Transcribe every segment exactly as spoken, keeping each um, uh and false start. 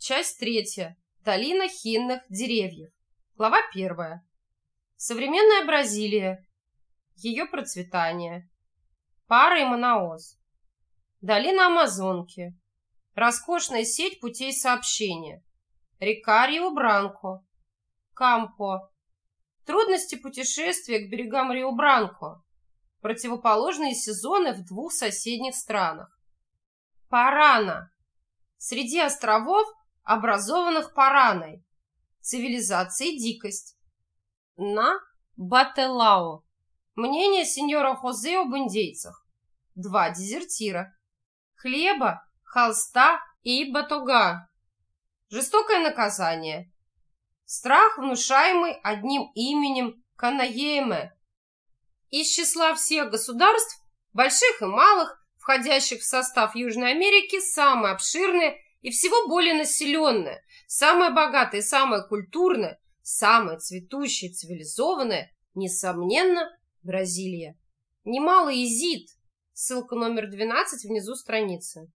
Часть третья. Долина хинных деревьев. Глава первая. Современная Бразилия. Ее процветание. Пара и Манаос. Долина Амазонки. Роскошная сеть путей сообщения. Река Рио-Бранко. Кампо. Трудности путешествия к берегам Рио-Бранко. Противоположные сезоны в двух соседних странах. Парана. Среди островов, образованных Параной. Цивилизация и дикость. На Бателао. Мнение сеньора Хозе об индейцах. Два дезертира. Хлеба, холста и батога. Жестокое наказание. Страх, внушаемый одним именем Канаеме. Из числа всех государств, больших и малых, входящих в состав Южной Америки, самое обширное и всего более населенное, самое богатое и самое культурное, самое цветущее и цивилизованное, несомненно, Бразилия. Немало Изид. Ссылка номер двенадцать внизу страницы.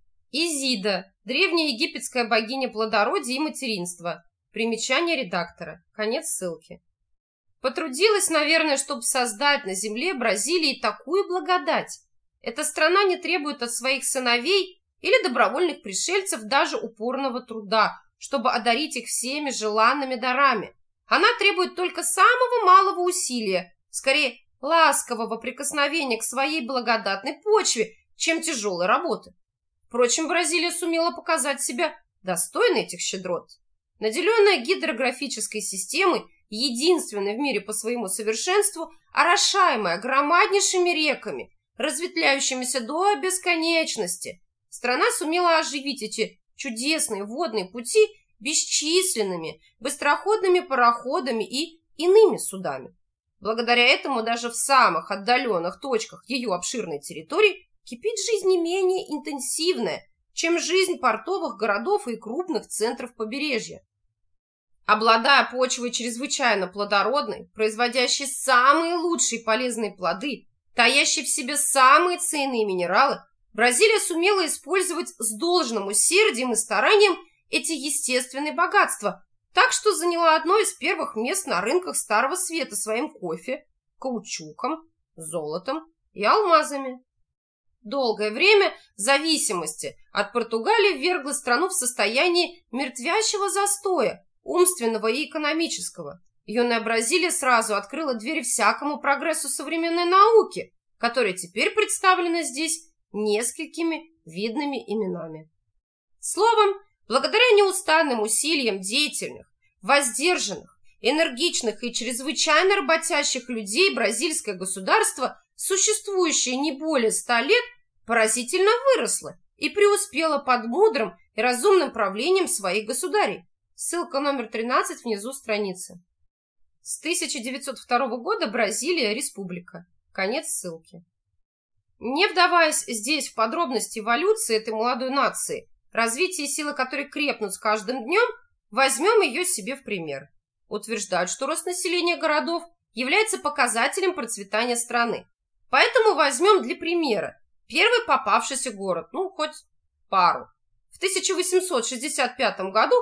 Изида – древняя египетская богиня плодородия и материнства. Примечание редактора. Конец ссылки. Потрудилась, наверное, чтобы создать на земле Бразилии такую благодать. Эта страна не требует от своих сыновей или добровольных пришельцев даже упорного труда, чтобы одарить их всеми желанными дарами. Она требует только самого малого усилия, скорее ласкового прикосновения к своей благодатной почве, чем тяжелой работы. Впрочем, Бразилия сумела показать себя достойной этих щедрот. Наделенная гидрографической системой, единственной в мире по своему совершенству, орошаемая громаднейшими реками, разветвляющимися до бесконечности, страна сумела оживить эти чудесные водные пути бесчисленными быстроходными пароходами и иными судами. Благодаря этому даже в самых отдаленных точках ее обширной территории кипит жизнь не менее интенсивная, чем жизнь портовых городов и крупных центров побережья. Обладая почвой чрезвычайно плодородной, производящей самые лучшие полезные плоды, таящей в себе самые ценные минералы, Бразилия сумела использовать с должным усердием и старанием эти естественные богатства, так что заняла одно из первых мест на рынках Старого Света своим кофе, каучуком, золотом и алмазами. Долгое время зависимости от Португалии ввергла страну в состояние мертвящего застоя, умственного и экономического. Юная Бразилия сразу открыла дверь всякому прогрессу современной науки, которая теперь представлена здесь несколькими видными именами. Словом, благодаря неустанным усилиям деятельных, воздержанных, энергичных и чрезвычайно работящих людей бразильское государство, существующее не более ста лет, поразительно выросло и преуспело под мудрым и разумным правлением своих государей. Ссылка номер тринадцать внизу страницы. С тысяча девятьсот второго года Бразилия – республика. Конец ссылки. Не вдаваясь здесь в подробности эволюции этой молодой нации, развитие силы которой крепнут с каждым днем, возьмем ее себе в пример. Утверждают, что рост населения городов является показателем процветания страны. Поэтому возьмем для примера первый попавшийся город, ну, хоть пару. В тысяча восемьсот шестьдесят пятом году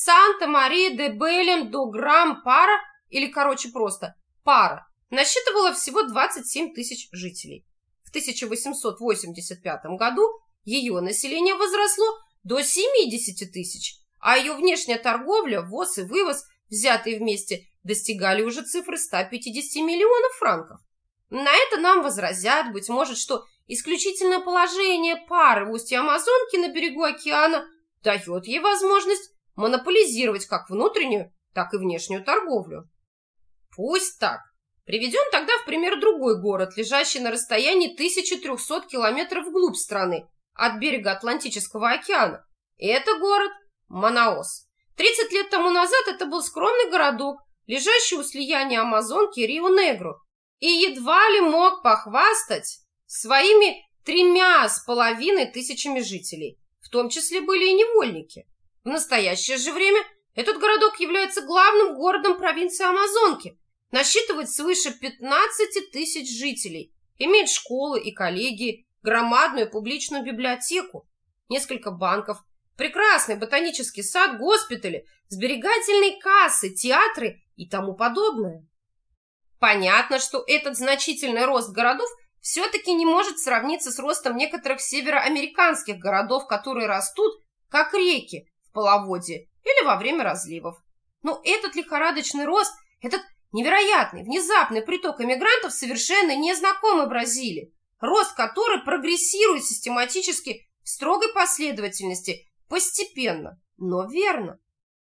Санта-Мария-де-Белем-до-Грам-Пара, или, короче, просто Пара, насчитывала всего двадцать семь тысяч жителей. В тысяча восемьсот восемьдесят пятом году ее население возросло до семидесяти тысяч, а ее внешняя торговля, ввоз и вывоз, взятые вместе, достигали уже цифры ста пятидесяти миллионов франков. На это нам возразят, быть может, что исключительное положение Пары в устье Амазонки на берегу океана дает ей возможность монополизировать как внутреннюю, так и внешнюю торговлю. Пусть так. Приведем тогда в пример другой город, лежащий на расстоянии тысячи трёхсот километров вглубь страны, от берега Атлантического океана. И это город Манаос. тридцать лет тому назад это был скромный городок, лежащий у слияния Амазонки и Рио-Негро, и едва ли мог похвастать своими тремя с половиной тысячами жителей, в том числе были и невольники. В настоящее же время этот городок является главным городом провинции Амазонки, насчитывает свыше пятнадцати тысяч жителей, имеет школы и коллегии, громадную публичную библиотеку, несколько банков, Прекрасный ботанический сад, госпитали, сберегательные кассы, театры и тому подобное. Понятно, что этот значительный рост городов все-таки не может сравниться с ростом некоторых североамериканских городов, которые растут, как реки в половодье или во время разливов. Но этот лихорадочный рост, этот невероятный, внезапный приток эмигрантов совершенно незнакомый Бразилии, рост которой прогрессирует систематически в строгой последовательности, постепенно, но верно.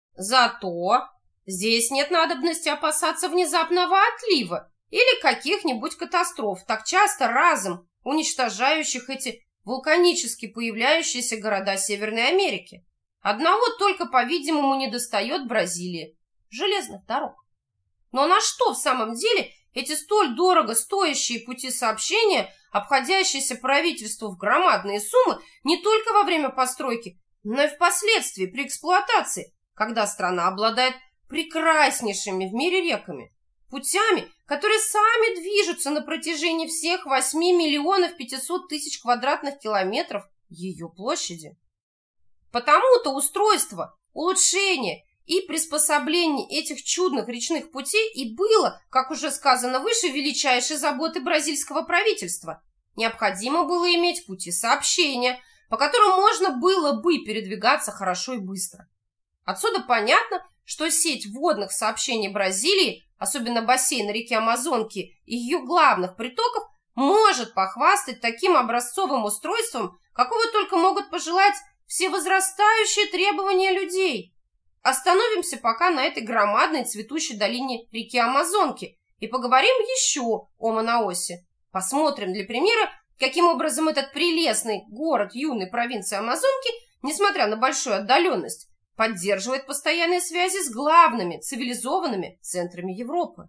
Зато здесь нет надобности опасаться внезапного отлива или каких-нибудь катастроф, так часто разом уничтожающих эти вулканически появляющиеся города Северной Америки. Одного только, по-видимому, недостает Бразилии – железных дорог. Но на что в самом деле эти столь дорого стоящие пути сообщения, обходящиеся правительству в громадные суммы не только во время постройки, но и впоследствии при эксплуатации, когда страна обладает прекраснейшими в мире реками, путями, которые сами движутся на протяжении всех восьми миллионов пятисот тысяч квадратных километров ее площади. Потому-то устройство, улучшение и приспособление этих чудных речных путей и было, как уже сказано выше, величайшей заботой бразильского правительства. Необходимо было иметь пути сообщения, по которым можно было бы передвигаться хорошо и быстро. Отсюда понятно, что сеть водных сообщений Бразилии, особенно бассейн реки Амазонки и ее главных притоков, может похвастать таким образцовым устройством, какого только могут пожелать все возрастающие требования людей. Остановимся пока на этой громадной цветущей долине реки Амазонки и поговорим еще о Манауосе. Посмотрим для примера, каким образом этот прелестный город юной провинции Амазонки, несмотря на большую отдаленность, поддерживает постоянные связи с главными цивилизованными центрами Европы.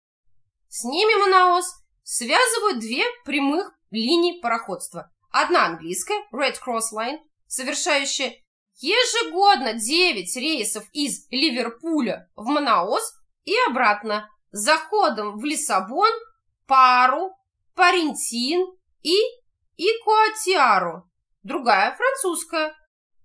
С ними Манауос связывают две прямых линии пароходства. Одна английская, Red Cross Line, совершающая ежегодно девять рейсов из Ливерпуля в Манаос и обратно, с заходом в Лиссабон, Пару, Паринтин и Икуатиару. Другая французская,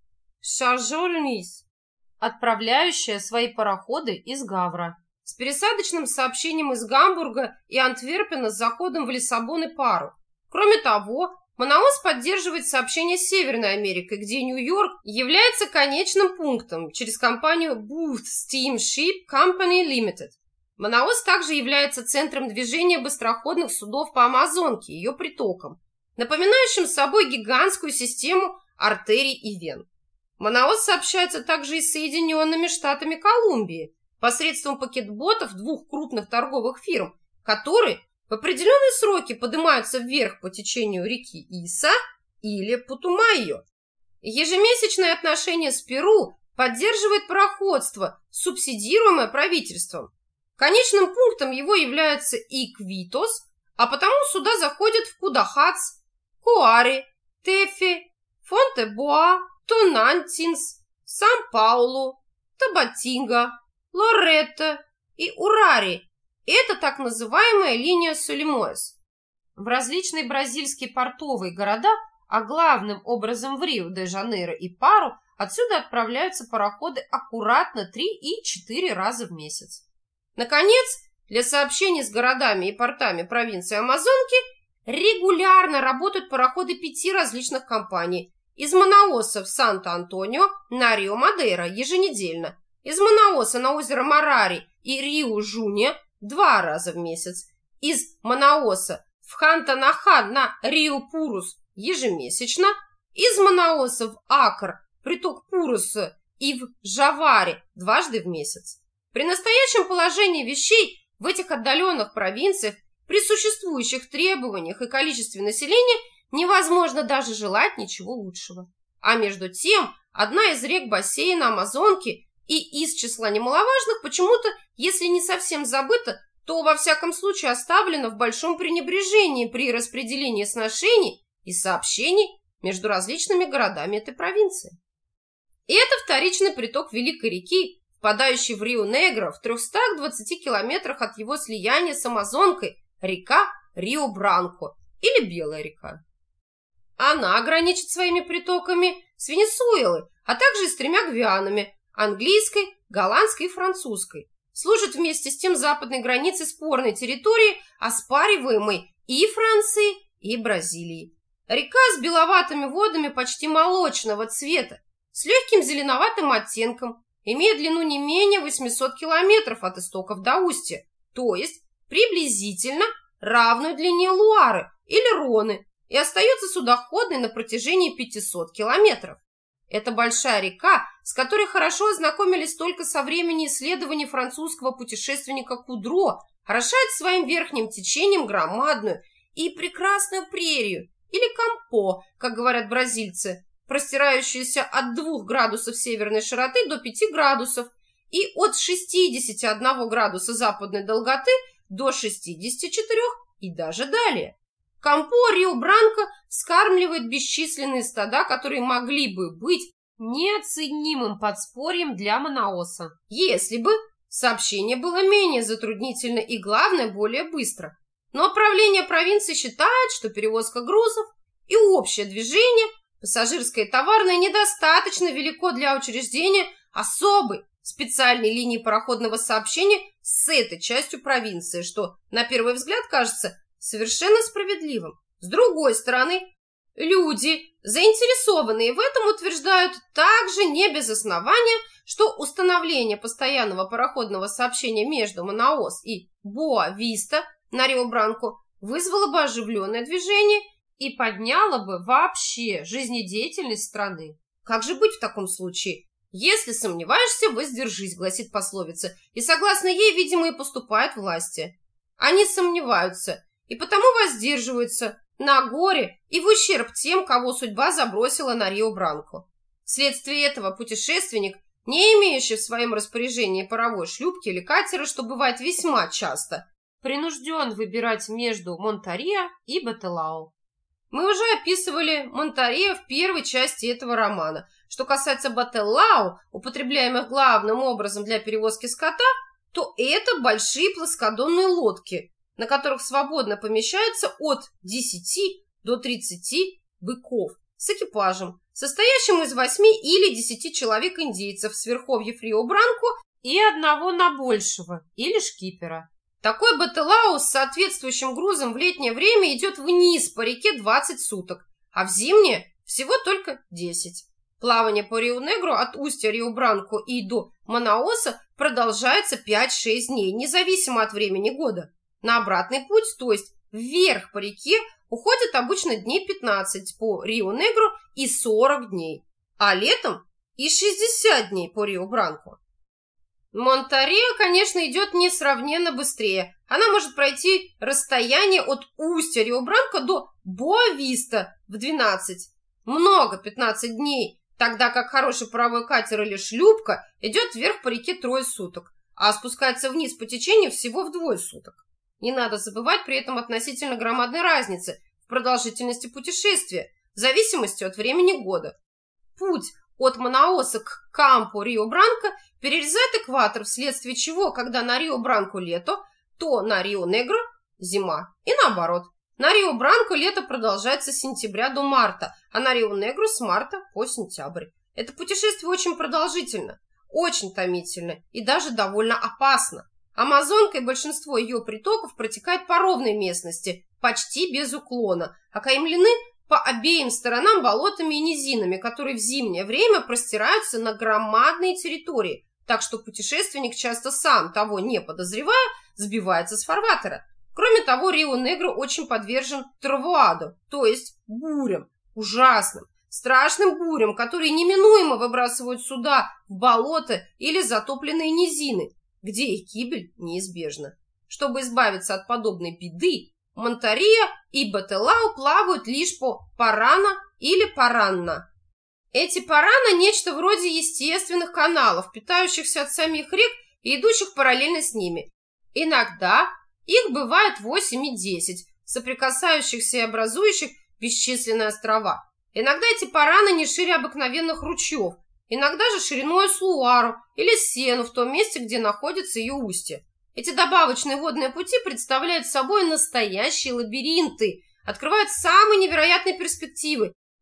Шаржоль-Низ, отправляющая свои пароходы из Гавра, с пересадочным сообщением из Гамбурга и Антверпена с заходом в Лиссабон и Пару. Кроме того, Манаос поддерживает сообщение с Северной Америкой, где Нью-Йорк является конечным пунктом через компанию Booth Steamship Company Limited. Манаос также является центром движения быстроходных судов по Амазонке и ее притокам, напоминающим собой гигантскую систему артерий и вен. Манаос сообщается также и с Соединенными Штатами Колумбии посредством пакетботов двух крупных торговых фирм, которые в определенные сроки поднимаются вверх по течению реки Иса или Путумайо. Ежемесячное отношение с Перу поддерживает пароходство, субсидируемое правительством. Конечным пунктом его является Иквитос, а потому суда заходят в Кудахац, Куари, Тефи, Фонте-Боа, Тонантинс, Сан-Паулу, Табатинга, Лоретто и Урари. Это так называемая линия Солимоэс. В различные бразильские портовые города, а главным образом в Рио-де-Жанейро и Пару, отсюда отправляются пароходы аккуратно три и четыре раза в месяц. Наконец, для сообщений с городами и портами провинции Амазонки регулярно работают пароходы пяти различных компаний. Из Манаоса в Санто-Антонио на Рио-Мадейро еженедельно, из Манаоса на озеро Марари и Рио-Жуния два раза в месяц, из Манаоса в Ханта-Нахан на Рио-Пурус ежемесячно, из Манаоса в Акр, приток Пуруса и в Жаваре дважды в месяц. При настоящем положении вещей в этих отдаленных провинциях при существующих требованиях и количестве населения невозможно даже желать ничего лучшего. А между тем, одна из рек бассейна Амазонки и из числа немаловажных почему-то, если не совсем забыта, то во всяком случае оставлена в большом пренебрежении при распределении сношений и сообщений между различными городами этой провинции. И это вторичный приток Великой реки, впадающий в Рио-Негро в трехстах двадцати километрах от его слияния с Амазонкой, река Рио-Бранко или Белая река. Она граничит своими притоками с Венесуэлой, а также и с тремя гвианами – английской, голландской и французской. Служит вместе с тем западной границей спорной территории, оспариваемой и Францией, и Бразилией. Река с беловатыми водами почти молочного цвета, с легким зеленоватым оттенком, имеет длину не менее восьмисот километров от истоков до устья, то есть приблизительно равную длине Луары или Роны, и остается судоходной на протяжении пятисот километров. Это большая река, с которой хорошо ознакомились только со времени исследований французского путешественника Кудро, орошает своим верхним течением громадную и прекрасную прерию, или кампо, как говорят бразильцы, простирающуюся от двух градусов северной широты до пяти градусов и от шестидесяти одного градуса западной долготы до шестидесяти четырёх и даже далее. Кампо Рио-Бранко вскармливает бесчисленные стада, которые могли бы быть неоценимым подспорьем для Манаоса, если бы сообщение было менее затруднительно и, главное, более быстро. Но правление провинции считает, что перевозка грузов и общее движение, пассажирское и товарное, недостаточно велико для учреждения особой специальной линии пароходного сообщения с этой частью провинции, что, на первый взгляд, кажется совершенно справедливым. С другой стороны, люди, заинтересованные в этом, утверждают также не без основания, что установление постоянного пароходного сообщения между Манаос и Боа-Виста на Рио-Бранко вызвало бы оживленное движение и подняло бы вообще жизнедеятельность страны. Как же быть в таком случае? «Если сомневаешься, воздержись», гласит пословица, и согласно ей, видимо, и поступают власти. Они сомневаются и потому воздерживаются на горе и в ущерб тем, кого судьба забросила на Рио-Бранко. Вследствие этого путешественник, не имеющий в своем распоряжении паровой шлюпки или катера, что бывает весьма часто, принужден выбирать между Монтарио и Бателау. Мы уже описывали Монтарио в первой части этого романа. Что касается Бателау, употребляемых главным образом для перевозки скота, то это большие плоскодонные лодки, на которых свободно помещаются от десяти до тридцати быков с экипажем, состоящим из восьми или десяти человек-индейцев с верховьев Рио-Бранко и одного на большего, или шкипера. Такой Бателау с соответствующим грузом в летнее время идет вниз по реке двадцать суток, а в зимнее всего только десять. Плавание по Рио-Негру от устья Рио-Бранко и до Манаоса продолжается пять-шесть дней, независимо от времени года. На обратный путь, то есть вверх по реке, уходит обычно дней пятнадцать по Рио-Негру и сорок дней, а летом и шестьдесят дней по Рио-Бранко. Монтарио, конечно, идет несравненно быстрее. Она может пройти расстояние от устья Рио-Бранко до Боа-Виста в двенадцать, много, пятнадцать дней, тогда как хороший паровой катер или шлюпка идет вверх по реке трое суток, а спускается вниз по течению всего вдвое суток. Не надо забывать при этом относительно громадной разницы в продолжительности путешествия, в зависимости от времени года. Путь от Манаоса к Кампо Рио-Бранко перерезает экватор, вследствие чего, когда на Рио-Бранко лето, то на Рио-Негро зима, и наоборот. На Рио-Бранко лето продолжается с сентября до марта, а на Рио-Негро с марта по сентябрь. Это путешествие очень продолжительно, очень томительно и даже довольно опасно. Амазонка и большинство ее притоков протекает по ровной местности, почти без уклона, окаймлены по обеим сторонам болотами и низинами, которые в зимнее время простираются на громадные территории, так что путешественник, часто сам того не подозревая, сбивается с фарватера. Кроме того, Рио-Негро очень подвержен тровуаду, то есть бурям, ужасным, страшным бурям, которые неминуемо выбрасывают суда в болото или затопленные низины, где их гибель неизбежна. Чтобы избавиться от подобной беды, Монтарио и Бателау плавают лишь по Парана или Паранна. Эти Парана – нечто вроде естественных каналов, питающихся от самих рек и идущих параллельно с ними. Иногда их бывает восемь и десять, соприкасающихся и образующих бесчисленные острова. Иногда эти Параны не шире обыкновенных ручьев, иногда же шириной с Луару или Сену в том месте, где находится ее устье. Эти добавочные водные пути представляют собой настоящие лабиринты, открывают самые невероятные перспективы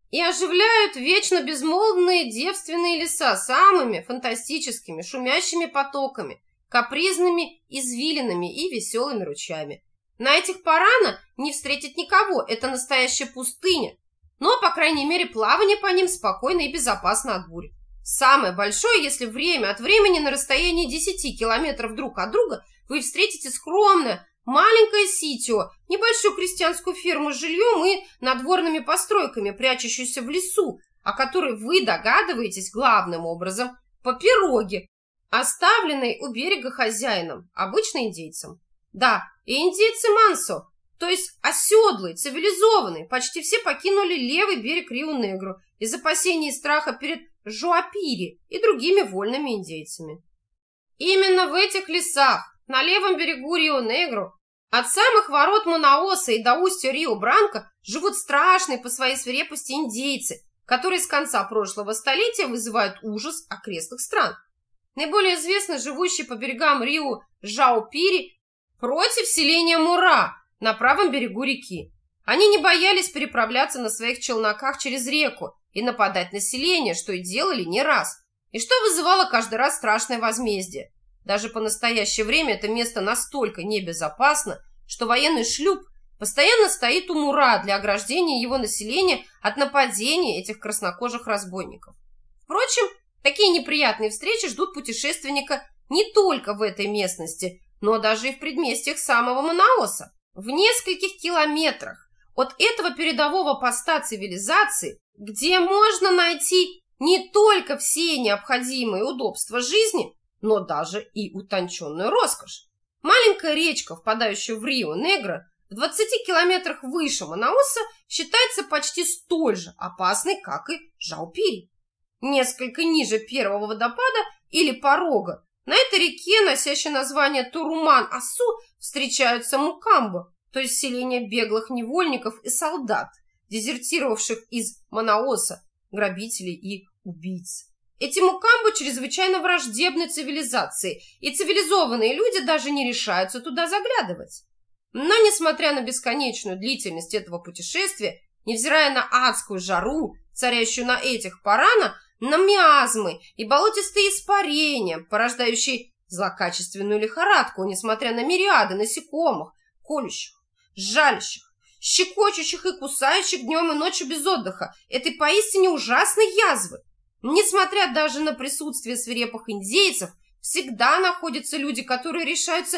и оживляют вечно безмолвные девственные леса самыми фантастическими шумящими потоками, капризными извилинами и веселыми ручьями. На этих Парана не встретить никого, это настоящая пустыня, но, по крайней мере, плавание по ним спокойно и безопасно от бурь. Самое большое, если время от времени на расстоянии десяти километров друг от друга вы встретите скромное, маленькое ситио, небольшую крестьянскую ферму с жильем и надворными постройками, прячущуюся в лесу, о которой вы догадываетесь главным образом по пироге, оставленной у берега хозяином, обычно индейцем. Да, и индейцы Мансо, то есть оседлые, цивилизованные, почти все покинули левый берег Рио-Негро из опасений и страха перед Жуапири и другими вольными индейцами. Именно в этих лесах, на левом берегу Рио-Негро, от самых ворот Манаоса и до устья Рио-Бранко живут страшные по своей свирепости индейцы, которые с конца прошлого столетия вызывают ужас окрестных стран. Наиболее известны живущие по берегам Рио Жаопири против селения Мура на правом берегу реки. Они не боялись переправляться на своих челноках через реку и нападать на селение, что и делали не раз, и что вызывало каждый раз страшное возмездие. Даже по настоящее время это место настолько небезопасно, что военный шлюп постоянно стоит у Мура для ограждения его населения от нападения этих краснокожих разбойников. Впрочем, такие неприятные встречи ждут путешественника не только в этой местности, но даже и в предместьях самого Манаоса. В нескольких километрах от этого передового поста цивилизации, где можно найти не только все необходимые удобства жизни, но даже и утонченную роскошь. Маленькая речка, впадающая в Рио-Негро, в двадцати километрах выше Манаоса, считается почти столь же опасной, как и Жаопири. Несколько ниже первого водопада или порога на этой реке, носящей название Туруман-Асу, встречаются Мукамбо, то есть селение беглых невольников и солдат, дезертировавших из Манаоса, грабителей и убийц. Эти Мукамбо чрезвычайно враждебны цивилизации, и цивилизованные люди даже не решаются туда заглядывать. Но, несмотря на бесконечную длительность этого путешествия, невзирая на адскую жару, царящую на этих Парана, на миазмы и болотистые испарения, порождающие злокачественную лихорадку, несмотря на мириады насекомых, колющих, жалящих, щекочущих и кусающих днем и ночью без отдыха, этой поистине ужасной язвы. Несмотря даже на присутствие свирепых индейцев, всегда находятся люди, которые решаются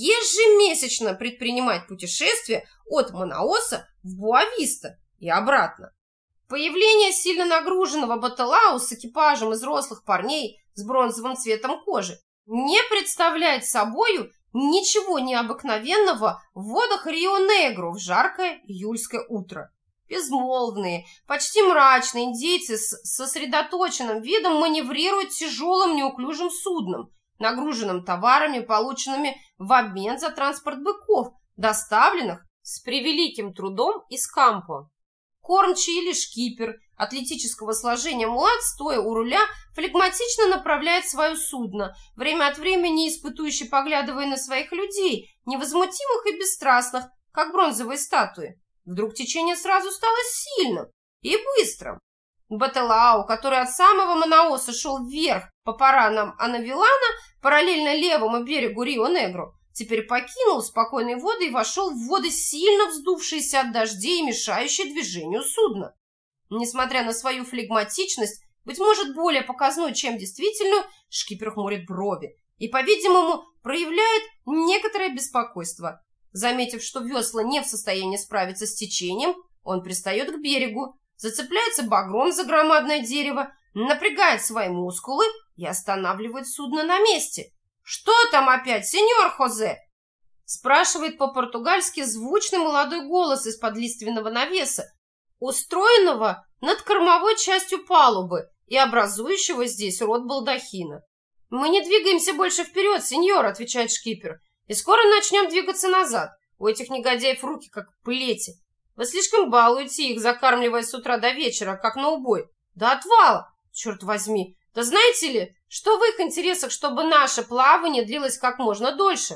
ежемесячно предпринимать путешествие от Манаоса в Боа-Виста и обратно. Появление сильно нагруженного Баталау с экипажем из рослых парней с бронзовым цветом кожи не представляет собою ничего необыкновенного в водах Рио-Негро в жаркое июльское утро. Безмолвные, почти мрачные индейцы с сосредоточенным видом маневрируют тяжелым неуклюжим судном, нагруженным товарами, полученными в обмен за транспорт быков, доставленных с превеликим трудом из Кампо. Кормчий или шкипер атлетического сложения мулат, стоя у руля, флегматично направляет свое судно, время от времени испытующе поглядывая на своих людей, невозмутимых и бесстрастных, как бронзовые статуи. Вдруг течение сразу стало сильным и быстрым. Баталау, который от самого Манаоса шел вверх по Паранам Анавилана, параллельно левому берегу Рио-Негро, теперь покинул спокойные воды и вошел в воды, сильно вздувшиеся от дождей и мешающие движению судна. Несмотря на свою флегматичность, быть может, более показную, чем действительную, шкипер хмурит брови и, по-видимому, проявляет некоторое беспокойство. Заметив, что весла не в состоянии справиться с течением, он пристает к берегу, зацепляется багром за громадное дерево, напрягает свои мускулы и останавливает судно на месте. «Что там опять, сеньор Хозе?» спрашивает по-португальски звучный молодой голос из-под лиственного навеса, устроенного над кормовой частью палубы и образующего здесь рот балдахина. «Мы не двигаемся больше вперед, сеньор», — отвечает шкипер, «и скоро начнем двигаться назад. У этих негодяев руки как плети. Вы слишком балуете их, закармливая с утра до вечера, как на убой. До отвала, черт возьми. Да знаете ли, что в их интересах, чтобы наше плавание длилось как можно дольше?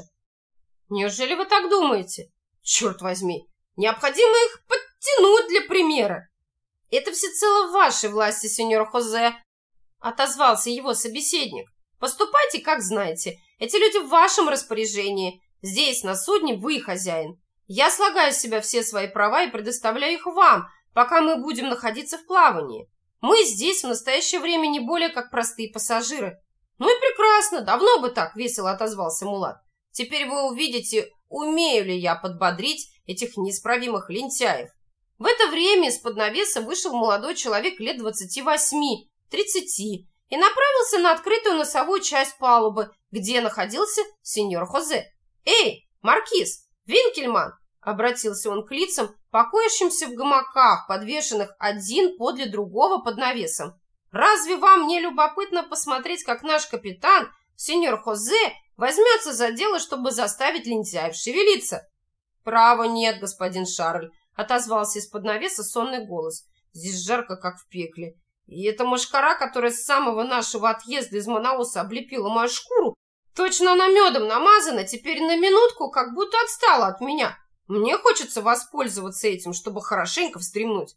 Неужели вы так думаете? Черт возьми, необходимо их подтянуть для примера». «Это всецело в вашей власти, сеньор Хозе», — отозвался его собеседник. «Поступайте, как знаете. Эти люди в вашем распоряжении. Здесь, на судне, вы хозяин. Я слагаю с себя все свои права и предоставляю их вам, пока мы будем находиться в плавании. Мы здесь в настоящее время не более как простые пассажиры». «Ну и прекрасно, давно бы так», — весело отозвался Мулат. «Теперь вы увидите, умею ли я подбодрить этих неисправимых лентяев». В это время из-под навеса вышел молодой человек лет двадцати восьми, тридцати и направился на открытую носовую часть палубы, где находился сеньор Хозе. «Эй, маркиз, Винкельман!» — обратился он к лицам, покоящимся в гамаках, подвешенных один подле другого под навесом. «Разве вам не любопытно посмотреть, как наш капитан, сеньор Хозе, возьмется за дело, чтобы заставить лентяев шевелиться?» «Право нет, господин Шарль», — отозвался из-под навеса сонный голос. «Здесь жарко, как в пекле. И эта мошкара, которая с самого нашего отъезда из Манаоса облепила мою шкуру, точно она медом намазана, теперь на минутку как будто отстала от меня. Мне хочется воспользоваться этим, чтобы хорошенько вздремнуть».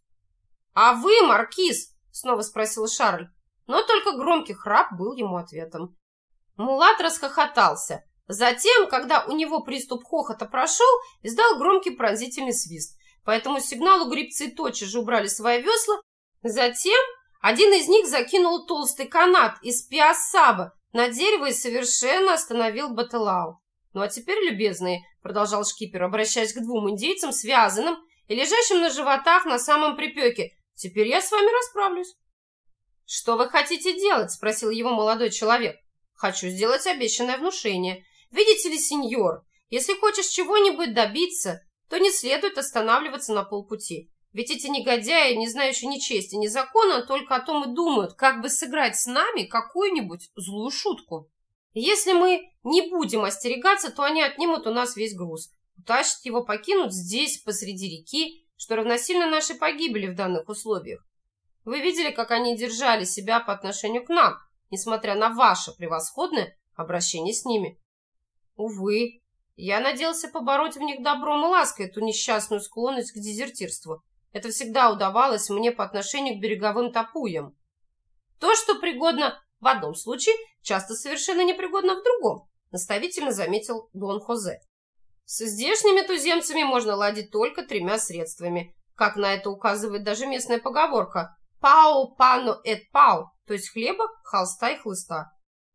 «А вы, маркиз?» — снова спросил Шарль, но только громкий храп был ему ответом. Мулат расхохотался. Затем, когда у него приступ хохота прошел, издал громкий пронзительный свист. По этому сигналу гребцы тотчас же убрали свои весла. Затем один из них закинул толстый канат из пиассаба на дерево и совершенно остановил Бателау. «Ну а теперь, любезные», — продолжал шкипер, обращаясь к двум индейцам, связанным и лежащим на животах на самом припеке, «теперь я с вами расправлюсь». «Что вы хотите делать?» — спросил его молодой человек. «Хочу сделать обещанное внушение. Видите ли, сеньор, если хочешь чего-нибудь добиться, то не следует останавливаться на полпути. Ведь эти негодяи, не знающие ни чести, ни закона, только о том и думают, как бы сыграть с нами какую-нибудь злую шутку. Если мы не будем остерегаться, то они отнимут у нас весь груз, утащат его, покинут здесь, посреди реки, что равносильно нашей погибели в данных условиях. Вы видели, как они держали себя по отношению к нам, несмотря на ваше превосходное обращение с ними? Увы, я надеялся побороть в них добром и лаской эту несчастную склонность к дезертирству. Это всегда удавалось мне по отношению к береговым тапуям. То, что пригодно в одном случае, часто совершенно непригодно в другом, наставительно заметил Дон Хозе. С здешними туземцами можно ладить только тремя средствами, как на это указывает даже местная поговорка «пао, пано, эт пау», то есть хлеба, холста и хлыста.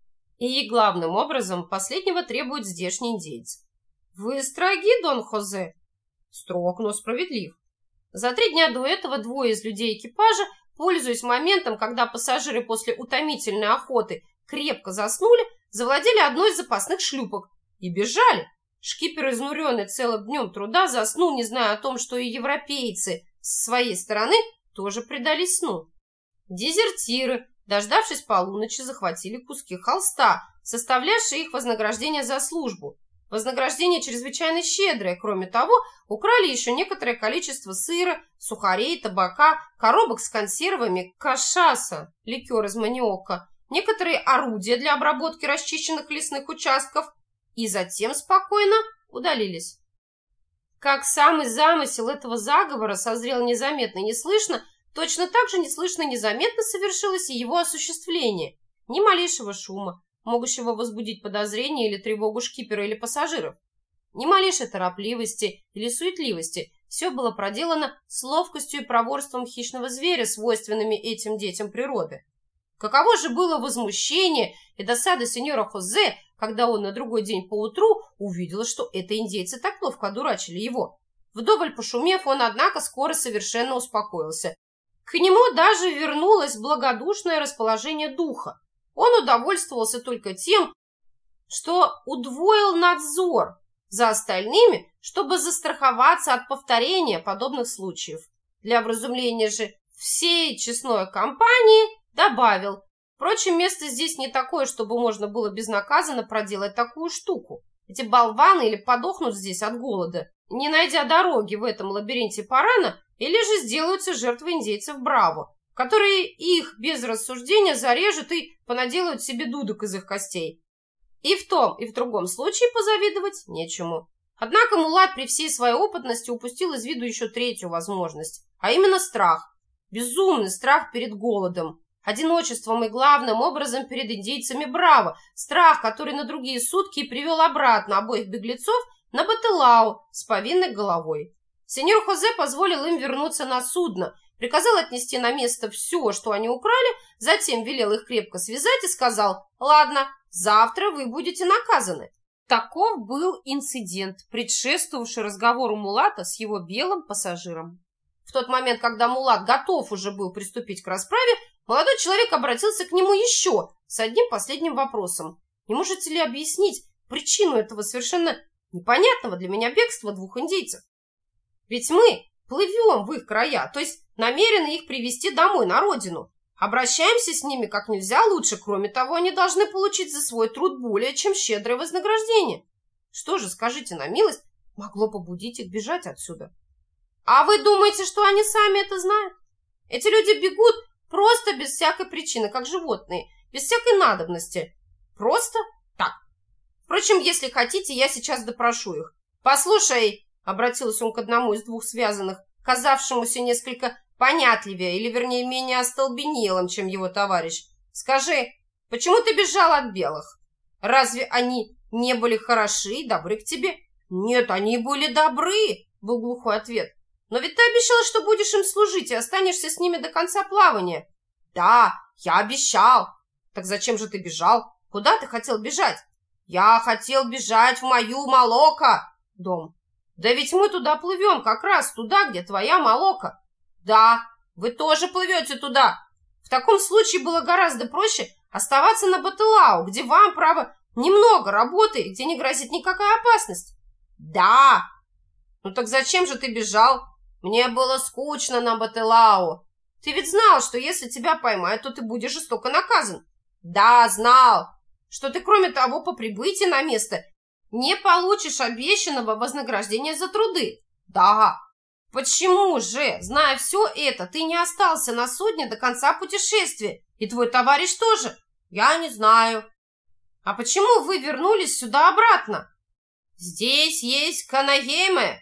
И главным образом последнего требует здешний индейец. Вы строги, Дон Хозе? Строг, но справедлив. За три дня до этого двое из людей экипажа, пользуясь моментом, когда пассажиры после утомительной охоты крепко заснули, завладели одной из запасных шлюпок и бежали. Шкипер, изнуренный целым днем труда, заснул, не зная о том, что и европейцы с своей стороны тоже предались сну. Дезертиры, дождавшись полуночи, захватили куски холста, составлявшие их вознаграждение за службу. Вознаграждение чрезвычайно щедрое. Кроме того, украли еще некоторое количество сыра, сухарей, табака, коробок с консервами, кашаса, ликер из маниока, некоторые орудия для обработки расчищенных лесных участков и затем спокойно удалились. Как самый замысел этого заговора созрел незаметно и неслышно, точно так же неслышно и незаметно совершилось и его осуществление. Ни малейшего шума, могущего возбудить подозрение или тревогу шкипера или пассажиров. Ни малейшей торопливости или суетливости. Все было проделано с ловкостью и проворством хищного зверя, свойственными этим детям природы. Каково же было возмущение и досада сеньора Хозе, когда он на другой день поутру увидел, что это индейцы так ловко одурачили его. Вдоволь пошумев, он, однако, скоро совершенно успокоился. К нему даже вернулось благодушное расположение духа. Он удовольствовался только тем, что удвоил надзор за остальными, чтобы застраховаться от повторения подобных случаев. Для вразумления же всей честной компании добавил: впрочем, место здесь не такое, чтобы можно было безнаказанно проделать такую штуку. Эти болваны или подохнут здесь от голода, не найдя дороги в этом лабиринте Парана, или же сделаются жертвой индейцев Браво, которые их без рассуждения зарежут и понаделают себе дудок из их костей. И в том, и в другом случае позавидовать нечему. Однако Мулат при всей своей опытности упустил из виду еще третью возможность, а именно страх. безумный страх перед голодом, одиночеством и главным образом перед индейцами Браво, страх, который на другие сутки привел обратно обоих беглецов на Бателау с повинной головой. Сеньор Хозе позволил им вернуться на судно, приказал отнести на место все, что они украли, затем велел их крепко связать и сказал: «Ладно, завтра вы будете наказаны». Таков был инцидент, предшествовавший разговору Мулата с его белым пассажиром. В тот момент, когда Мулат готов уже был приступить к расправе, молодой человек обратился к нему еще с одним последним вопросом. «Не можете ли объяснить причину этого совершенно непонятного для меня бегства двух индейцев? Ведь мы плывем в их края, то есть намерены их привезти домой, на родину. Обращаемся с ними как нельзя лучше, кроме того, они должны получить за свой труд более чем щедрое вознаграждение. Что же, скажите на милость, могло побудить их бежать отсюда? А вы думаете, что они сами это знают? Эти люди бегут просто без всякой причины, как животные, без всякой надобности. Просто так. Впрочем, если хотите, я сейчас допрошу их. Послушай, обратился он к одному из двух связанных, казавшемуся несколько понятливее, или, вернее, менее остолбенелым, чем его товарищ. Скажи, почему ты бежал от белых? Разве они не были хороши и добры к тебе? Нет, они были добры, был глухой ответ. Но ведь ты обещал, что будешь им служить и останешься с ними до конца плавания. Да, я обещал. Так зачем же ты бежал? Куда ты хотел бежать? Я хотел бежать в мою Молоко, дом. Да ведь мы туда плывем, как раз туда, где твоя Молоко. Да, вы тоже плывете туда. В таком случае было гораздо проще оставаться на Бателау, где вам, право, немного работы и где не грозит никакая опасность. Да. Ну так зачем же ты бежал? Мне было скучно на Бателау. Ты ведь знал, что если тебя поймают, то ты будешь жестоко наказан. Да, знал. Что ты, кроме того, по прибытии на место не получишь обещанного вознаграждения за труды. Да. Почему же, зная все это, ты не остался на судне до конца путешествия? И твой товарищ тоже? Я не знаю. А почему вы вернулись сюда обратно? Здесь есть Канагейме.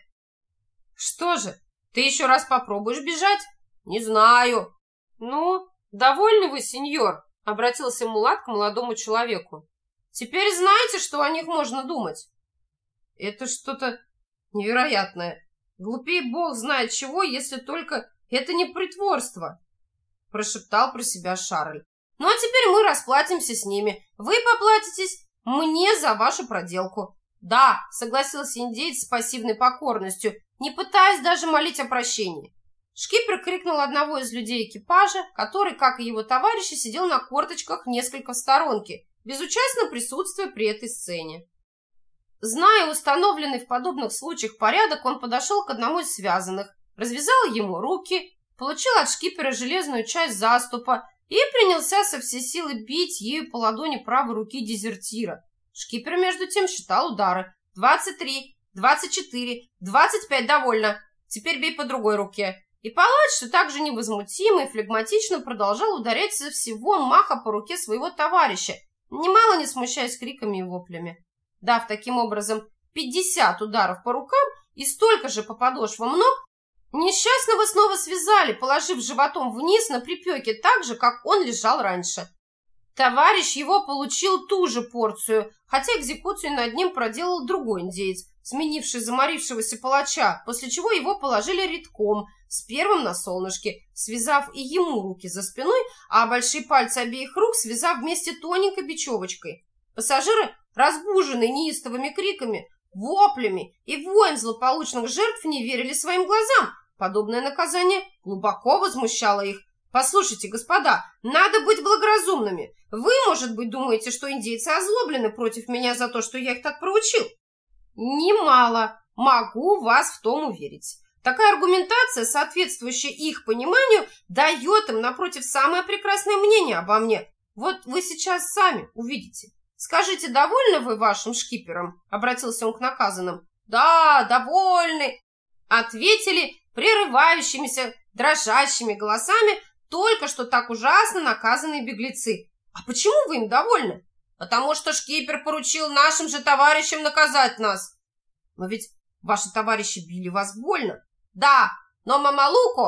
Что же, ты еще раз попробуешь бежать? Не знаю. Ну, довольны вы, сеньор? Обратился Мулат к молодому человеку. Теперь знаете, что о них можно думать? Это что-то невероятное. Глупее бог знает чего, если только это не притворство, прошептал про себя Шарль. Ну а теперь мы расплатимся с ними. Вы поплатитесь мне за вашу проделку. Да, согласился индеец с пассивной покорностью, не пытаясь даже молить о прощении. Шкипер крикнул одного из людей экипажа, который, как и его товарищи, сидел на корточках несколько в сторонке, безучастно присутствуя при этой сцене. Зная установленный в подобных случаях порядок, он подошел к одному из связанных, развязал ему руки, получил от шкипера железную часть заступа и принялся со всей силы бить ею по ладони правой руки дезертира. Шкипер, между тем, считал удары. «Двадцать три, двадцать четыре, двадцать пять, довольно. Теперь бей по другой руке». И палач, что так же невозмутимо и флегматично продолжал ударять со всего маха по руке своего товарища, немало не смущаясь криками и воплями. Дав таким образом пятьдесят ударов по рукам и столько же по подошвам ног, несчастного снова связали, положив животом вниз на припеке так же, как он лежал раньше. Товарищ его получил ту же порцию, хотя экзекуцию над ним проделал другой индеец, сменивший заморившегося палача, после чего его положили редком, с первым на солнышке, связав и ему руки за спиной, а большие пальцы обеих рук связав вместе тоненькой бечевочкой. Пассажиры, разбуженные неистовыми криками, воплями и воем злополучных жертв, не верили своим глазам. Подобное наказание глубоко возмущало их. «Послушайте, господа, надо быть благоразумными. Вы, может быть, думаете, что индейцы озлоблены против меня за то, что я их так проучил? Немало. Могу вас в том уверить. Такая аргументация, соответствующая их пониманию, дает им, напротив, самое прекрасное мнение обо мне. Вот вы сейчас сами увидите. Скажите, довольны вы вашим шкипером?» Обратился он к наказанным. «Да, довольны», ответили прерывающимися, дрожащими голосами только что так ужасно наказанные беглецы. «А почему вы им довольны?» «Потому что шкипер поручил нашим же товарищам наказать нас». «Но ведь ваши товарищи били вас больно». «Да, но Мамалуко, то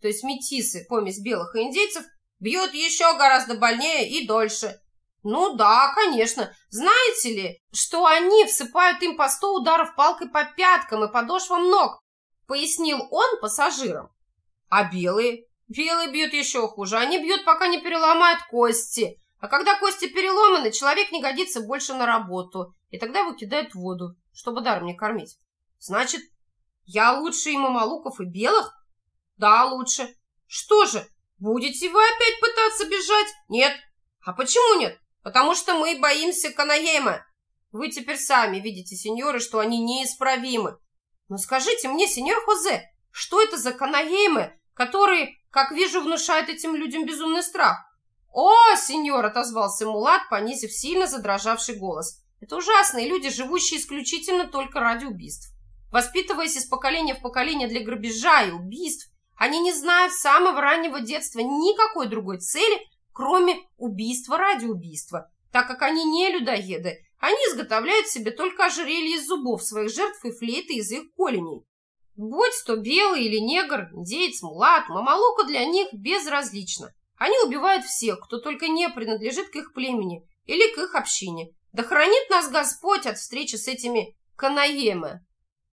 то есть метисы, помесь белых и индейцев, бьют еще гораздо больнее и дольше. Ну да, конечно. Знаете ли, что они всыпают им по сто ударов палкой по пяткам и подошвам ног, пояснил он пассажирам. А белые? Белые бьют еще хуже. Они бьют, пока не переломают кости. А когда кости переломаны, человек не годится больше на работу. И тогда его кидают в воду, чтобы даром не кормить. Значит, я лучше и мамалуков, и белых? Да, лучше. Что же, будете вы опять пытаться бежать? Нет. А почему нет? Потому что мы боимся Канаейма. Вы теперь сами видите, сеньоры, что они неисправимы. Но скажите мне, сеньор Хозе, что это за Канаеймы, которые, как вижу, внушают этим людям безумный страх? О, сеньор, отозвался мулат, понизив сильно задрожавший голос. Это ужасные люди, живущие исключительно только ради убийств. Воспитываясь из поколения в поколение для грабежа и убийств, они не знают с самого раннего детства никакой другой цели, кроме убийства ради убийства. Так как они не людоеды, они изготовляют себе только ожерелье из зубов своих жертв и флейты из их коленей. Будь то белый или негр, индеец, мулат, мамалука для них безразлично. Они убивают всех, кто только не принадлежит к их племени или к их общине. Да хранит нас Господь от встречи с этими Канаеймы.